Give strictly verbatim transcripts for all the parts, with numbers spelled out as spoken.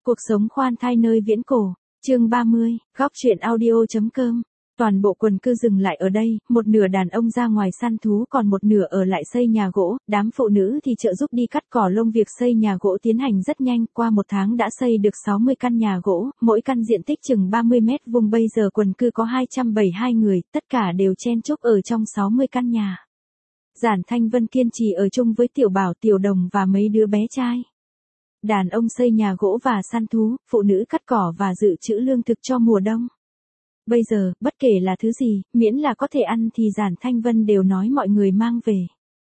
Cuộc sống khoan thai nơi viễn cổ, chương ba mươi, góc truyện audio.com. Toàn bộ quần cư dừng lại ở đây, một nửa đàn ông ra ngoài săn thú còn một nửa ở lại xây nhà gỗ, đám phụ nữ thì trợ giúp đi cắt cỏ lông. Việc xây nhà gỗ tiến hành rất nhanh, qua một tháng đã xây được sáu mươi căn nhà gỗ, mỗi căn diện tích chừng ba mươi mét vuông. Bây giờ quần cư có hai trăm bảy mươi hai người, tất cả đều chen chúc ở trong sáu mươi căn nhà. Giản Thanh Vân kiên trì ở chung với Tiểu Bảo, Tiểu Đồng và mấy đứa bé trai. Đàn ông xây nhà gỗ và săn thú, phụ nữ cắt cỏ và dự trữ lương thực cho mùa đông. Bây giờ, bất kể là thứ gì, miễn là có thể ăn thì Giản Thanh Vân đều nói mọi người mang về.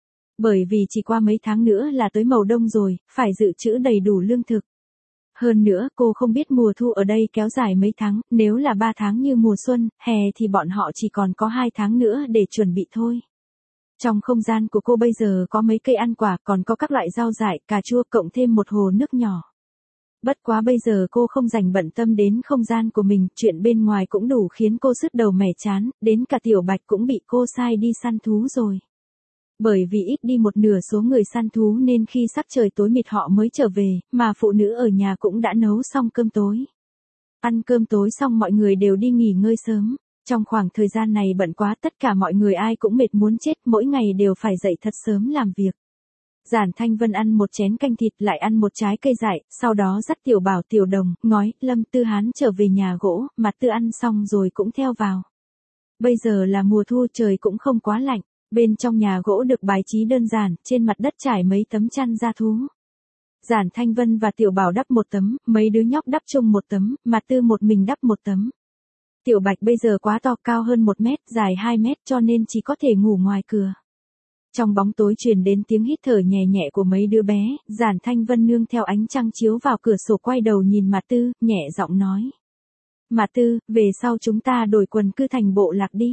Bởi vì chỉ qua mấy tháng nữa là tới mùa đông rồi, phải dự trữ đầy đủ lương thực. Hơn nữa, cô không biết mùa thu ở đây kéo dài mấy tháng, nếu là ba tháng như mùa xuân, hè thì bọn họ chỉ còn có hai tháng nữa để chuẩn bị thôi. Trong không gian của cô bây giờ có mấy cây ăn quả, còn có các loại rau dại, cà chua, cộng thêm một hồ nước nhỏ. Bất quá bây giờ cô không dành bận tâm đến không gian của mình, chuyện bên ngoài cũng đủ khiến cô sứt đầu mẻ chán, đến cả Tiểu Bạch cũng bị cô sai đi săn thú rồi. Bởi vì ít đi một nửa số người săn thú nên khi sắc trời tối mịt họ mới trở về, mà phụ nữ ở nhà cũng đã nấu xong cơm tối. Ăn cơm tối xong mọi người đều đi nghỉ ngơi sớm. Trong khoảng thời gian này bận quá, tất cả mọi người ai cũng mệt muốn chết, mỗi ngày đều phải dậy thật sớm làm việc. Giản Thanh Vân ăn một chén canh thịt, lại ăn một trái cây dại, sau đó dắt Tiểu Bảo, Tiểu Đồng, Ngói, Lâm, Tư Hán trở về nhà gỗ, Mặt Tư ăn xong rồi cũng theo vào. Bây giờ là mùa thu, trời cũng không quá lạnh, bên trong nhà gỗ được bài trí đơn giản, trên mặt đất trải mấy tấm chăn da thú. Giản Thanh Vân và Tiểu Bảo đắp một tấm, mấy đứa nhóc đắp chung một tấm, Mặt Tư một mình đắp một tấm. Tiểu Bạch bây giờ quá to, cao hơn một mét, dài hai mét cho nên chỉ có thể ngủ ngoài cửa. Trong bóng tối truyền đến tiếng hít thở nhẹ nhẹ của mấy đứa bé, Giản Thanh Vân nương theo ánh trăng chiếu vào cửa sổ quay đầu nhìn Mạt Tư, nhẹ giọng nói. Mạt Tư, về sau chúng ta đổi quần cư thành bộ lạc đi.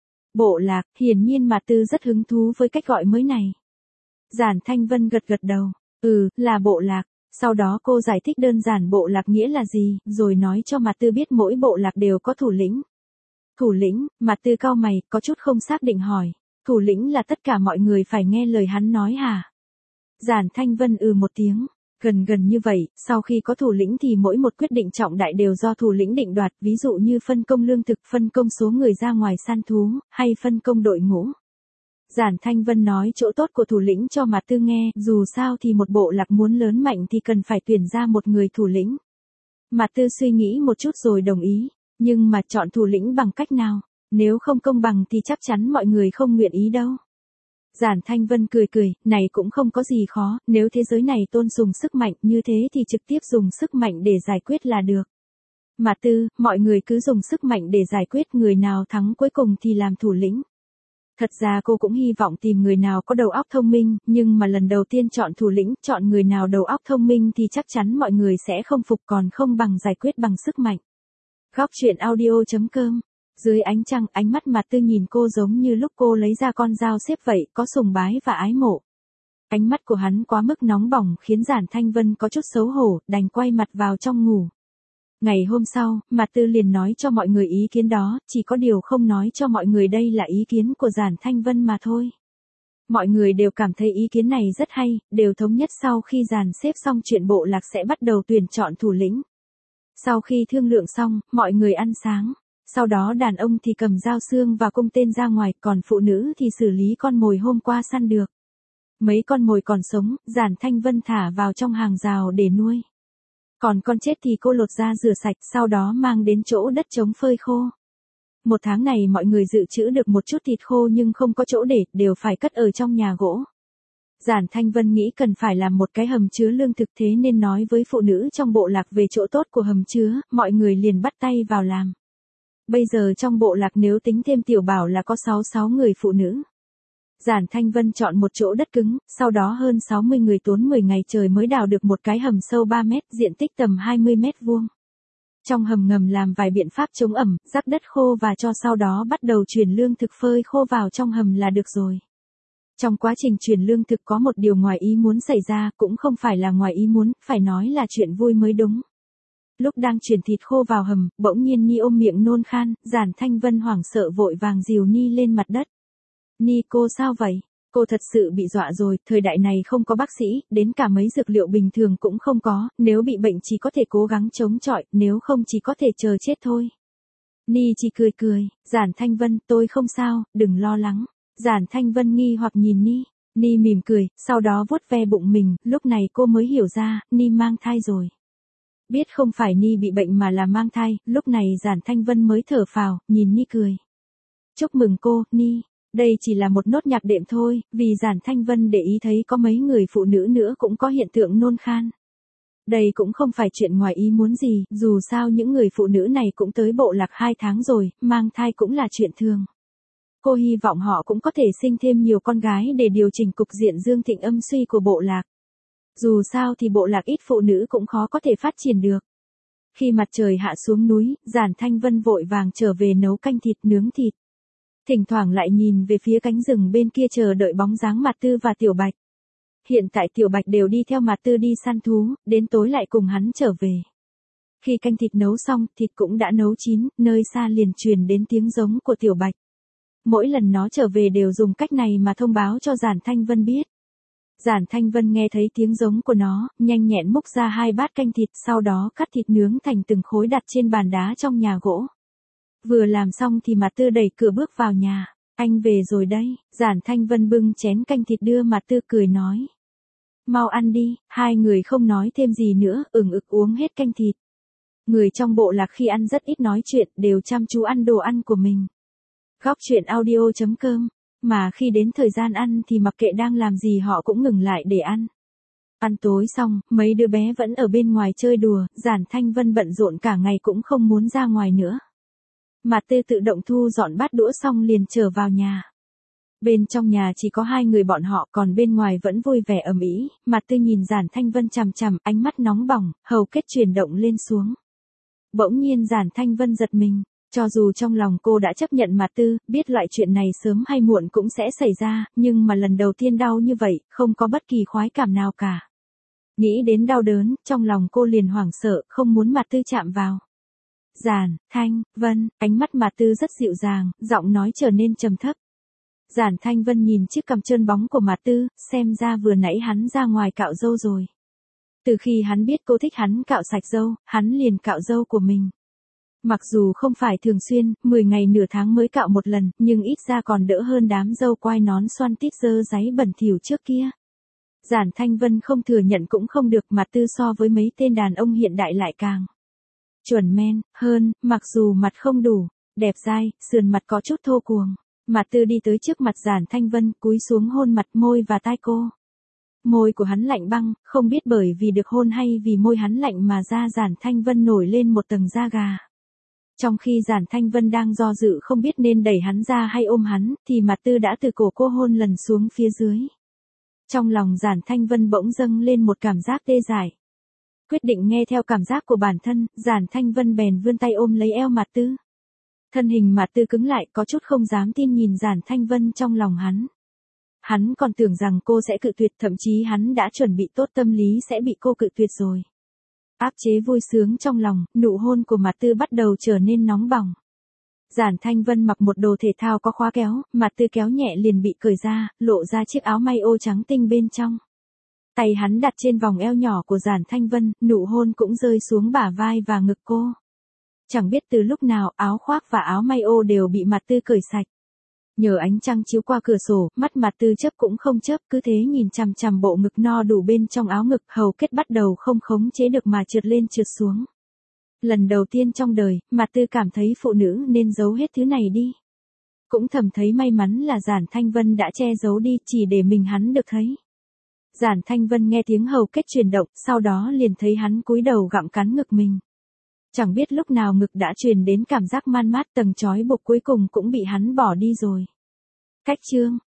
Bộ lạc, hiển nhiên Mạt Tư rất hứng thú với cách gọi mới này. Giản Thanh Vân gật gật đầu, ừ, là bộ lạc. Sau đó cô giải thích đơn giản bộ lạc nghĩa là gì, rồi nói cho Mạt Tư biết mỗi bộ lạc đều có thủ lĩnh. Thủ lĩnh, Mạt Tư cau mày, có chút không xác định hỏi. Thủ lĩnh là tất cả mọi người phải nghe lời hắn nói hả? Giản Thanh Vân ừ một tiếng, gần gần như vậy, sau khi có thủ lĩnh thì mỗi một quyết định trọng đại đều do thủ lĩnh định đoạt, ví dụ như phân công lương thực, phân công số người ra ngoài săn thú, hay phân công đội ngũ. Giản Thanh Vân nói chỗ tốt của thủ lĩnh cho Mạt Tư nghe, dù sao thì một bộ lạc muốn lớn mạnh thì cần phải tuyển ra một người thủ lĩnh. Mạt Tư suy nghĩ một chút rồi đồng ý, nhưng mà chọn thủ lĩnh bằng cách nào? Nếu không công bằng thì chắc chắn mọi người không nguyện ý đâu. Giản Thanh Vân cười cười, này cũng không có gì khó, nếu thế giới này tôn dùng sức mạnh như thế thì trực tiếp dùng sức mạnh để giải quyết là được. Mạt Tư, mọi người cứ dùng sức mạnh để giải quyết, người nào thắng cuối cùng thì làm thủ lĩnh. Thật ra cô cũng hy vọng tìm người nào có đầu óc thông minh, nhưng mà lần đầu tiên chọn thủ lĩnh, chọn người nào đầu óc thông minh thì chắc chắn mọi người sẽ không phục, còn không bằng giải quyết bằng sức mạnh. Góc truyện audio.com. Dưới ánh trăng, ánh mắt Mạt Tư nhìn cô giống như lúc cô lấy ra con dao xếp vậy, có sùng bái và ái mộ. Ánh mắt của hắn quá mức nóng bỏng khiến Giản Thanh Vân có chút xấu hổ, đành quay mặt vào trong ngủ. Ngày hôm sau, Mạt Tư liền nói cho mọi người ý kiến đó, chỉ có điều không nói cho mọi người đây là ý kiến của Giản Thanh Vân mà thôi. Mọi người đều cảm thấy ý kiến này rất hay, đều thống nhất sau khi dàn xếp xong chuyện bộ lạc sẽ bắt đầu tuyển chọn thủ lĩnh. Sau khi thương lượng xong, mọi người ăn sáng. Sau đó đàn ông thì cầm dao xương và cung tên ra ngoài, còn phụ nữ thì xử lý con mồi hôm qua săn được. Mấy con mồi còn sống, Giản Thanh Vân thả vào trong hàng rào để nuôi. Còn con chết thì cô lột ra rửa sạch, sau đó mang đến chỗ đất trống phơi khô. Một tháng này mọi người dự trữ được một chút thịt khô nhưng không có chỗ để, đều phải cất ở trong nhà gỗ. Giản Thanh Vân nghĩ cần phải làm một cái hầm chứa lương thực, thế nên nói với phụ nữ trong bộ lạc về chỗ tốt của hầm chứa, mọi người liền bắt tay vào làm. Bây giờ trong bộ lạc nếu tính thêm Tiểu Bảo là có sáu mươi sáu người phụ nữ. Giản Thanh Vân chọn một chỗ đất cứng, sau đó hơn sáu mươi người tốn mười ngày trời mới đào được một cái hầm sâu ba mét, diện tích tầm hai mươi mét vuông. Trong hầm ngầm làm vài biện pháp chống ẩm, rắc đất khô và cho sau đó bắt đầu chuyển lương thực phơi khô vào trong hầm là được rồi. Trong quá trình chuyển lương thực có một điều ngoài ý muốn xảy ra, cũng không phải là ngoài ý muốn, phải nói là chuyện vui mới đúng. Lúc đang chuyển thịt khô vào hầm, bỗng nhiên Ni ôm miệng nôn khan, Giản Thanh Vân hoảng sợ vội vàng dìu Ni lên mặt đất. Ni, cô sao vậy? Cô thật sự bị dọa rồi, thời đại này không có bác sĩ, đến cả mấy dược liệu bình thường cũng không có, nếu bị bệnh chỉ có thể cố gắng chống chọi, nếu không chỉ có thể chờ chết thôi. Ni chỉ cười cười, Giản Thanh Vân, tôi không sao, đừng lo lắng. Giản Thanh Vân nghi hoặc nhìn Ni, Ni mỉm cười, sau đó vuốt ve bụng mình, lúc này cô mới hiểu ra, Ni mang thai rồi. Biết không phải Ni bị bệnh mà là mang thai, lúc này Giản Thanh Vân mới thở phào, nhìn Ni cười. Chúc mừng cô, Ni. Đây chỉ là một nốt nhạc đệm thôi, vì Giản Thanh Vân để ý thấy có mấy người phụ nữ nữa cũng có hiện tượng nôn khan. Đây cũng không phải chuyện ngoài ý muốn gì, dù sao những người phụ nữ này cũng tới bộ lạc hai tháng rồi, mang thai cũng là chuyện thường. Cô hy vọng họ cũng có thể sinh thêm nhiều con gái để điều chỉnh cục diện dương thịnh âm suy của bộ lạc. Dù sao thì bộ lạc ít phụ nữ cũng khó có thể phát triển được. Khi mặt trời hạ xuống núi, Giản Thanh Vân vội vàng trở về nấu canh thịt nướng thịt. Thỉnh thoảng lại nhìn về phía cánh rừng bên kia chờ đợi bóng dáng Mạt Tư và Tiểu Bạch. Hiện tại Tiểu Bạch đều đi theo Mạt Tư đi săn thú, đến tối lại cùng hắn trở về. Khi canh thịt nấu xong, thịt cũng đã nấu chín, nơi xa liền truyền đến tiếng giống của Tiểu Bạch. Mỗi lần nó trở về đều dùng cách này mà thông báo cho Giản Thanh Vân biết. Giản Thanh Vân nghe thấy tiếng giống của nó, nhanh nhẹn múc ra hai bát canh thịt, sau đó cắt thịt nướng thành từng khối đặt trên bàn đá trong nhà gỗ. Vừa làm xong thì Mạt Tư đẩy cửa bước vào nhà. Anh về rồi đấy. Giản Thanh Vân bưng chén canh thịt đưa Mạt Tư cười nói. Mau ăn đi. Hai người không nói thêm gì nữa, ửng ực uống hết canh thịt. Người trong bộ lạc khi ăn rất ít nói chuyện, đều chăm chú ăn đồ ăn của mình. Góc truyện audio chấm com. Mà khi đến thời gian ăn thì mặc kệ đang làm gì họ cũng ngừng lại để ăn. Ăn tối xong, mấy đứa bé vẫn ở bên ngoài chơi đùa, Giản Thanh Vân bận rộn cả ngày cũng không muốn ra ngoài nữa. Mạt Tư tự động thu dọn bát đũa xong liền trở vào nhà. Bên trong nhà chỉ có hai người bọn họ, còn bên ngoài vẫn vui vẻ ầm ĩ. Mạt Tư nhìn Giản Thanh Vân chằm chằm, ánh mắt nóng bỏng, hầu kết chuyển động lên xuống. Bỗng nhiên Giản Thanh Vân giật mình, cho dù trong lòng cô đã chấp nhận Mạt Tư, biết loại chuyện này sớm hay muộn cũng sẽ xảy ra, nhưng mà lần đầu tiên đau như vậy, không có bất kỳ khoái cảm nào cả. Nghĩ đến đau đớn, trong lòng cô liền hoảng sợ, không muốn Mạt Tư chạm vào. Giản Thanh Vân, ánh mắt Mạt Tư rất dịu dàng, giọng nói trở nên trầm thấp. Giản Thanh Vân nhìn chiếc cằm trơn bóng của Mạt Tư, xem ra vừa nãy hắn ra ngoài cạo râu rồi. Từ khi hắn biết cô thích hắn cạo sạch râu, hắn liền cạo râu của mình. Mặc dù không phải thường xuyên, mười ngày nửa tháng mới cạo một lần, nhưng ít ra còn đỡ hơn đám râu quai nón xoăn tít dơ dáy bẩn thỉu trước kia. Giản Thanh Vân không thừa nhận cũng không được, Mạt Tư so với mấy tên đàn ông hiện đại lại càng chuẩn men hơn, mặc dù mặt không đủ đẹp dai, sườn mặt có chút thô cuồng. Mạt Tư đi tới trước mặt Giản Thanh Vân, cúi xuống hôn mặt, môi và tai cô. Môi của hắn lạnh băng, không biết bởi vì được hôn hay vì môi hắn lạnh mà da Giản Thanh Vân nổi lên một tầng da gà. Trong khi Giản Thanh Vân đang do dự không biết nên đẩy hắn ra hay ôm hắn, thì Mạt Tư đã từ cổ cô hôn lần xuống phía dưới. Trong lòng Giản Thanh Vân bỗng dâng lên một cảm giác tê dại. Quyết định nghe theo cảm giác của bản thân, Giản Thanh Vân bèn vươn tay ôm lấy eo Mạt Tư. Thân hình Mạt Tư cứng lại, có chút không dám tin nhìn Giản Thanh Vân trong lòng hắn. Hắn còn tưởng rằng cô sẽ cự tuyệt, thậm chí hắn đã chuẩn bị tốt tâm lý sẽ bị cô cự tuyệt rồi. Áp chế vui sướng trong lòng, nụ hôn của Mạt Tư bắt đầu trở nên nóng bỏng. Giản Thanh Vân mặc một đồ thể thao có khóa kéo, Mạt Tư kéo nhẹ liền bị cởi ra, lộ ra chiếc áo may ô trắng tinh bên trong. Tay hắn đặt trên vòng eo nhỏ của Giản Thanh Vân, nụ hôn cũng rơi xuống bả vai và ngực cô. Chẳng biết từ lúc nào, áo khoác và áo may ô đều bị Mạt Tư cởi sạch. Nhờ ánh trăng chiếu qua cửa sổ, mắt Mạt Tư chớp cũng không chớp, cứ thế nhìn chằm chằm bộ ngực no đủ bên trong áo ngực, hầu kết bắt đầu không khống chế được mà trượt lên trượt xuống. Lần đầu tiên trong đời, Mạt Tư cảm thấy phụ nữ nên giấu hết thứ này đi. Cũng thầm thấy may mắn là Giản Thanh Vân đã che giấu đi, chỉ để mình hắn được thấy. Giản Thanh Vân nghe tiếng hầu kết chuyển động, sau đó liền thấy hắn cúi đầu gặm cắn ngực mình. Chẳng biết lúc nào ngực đã truyền đến cảm giác man mát, tầng trói buộc cuối cùng cũng bị hắn bỏ đi rồi. Cách chương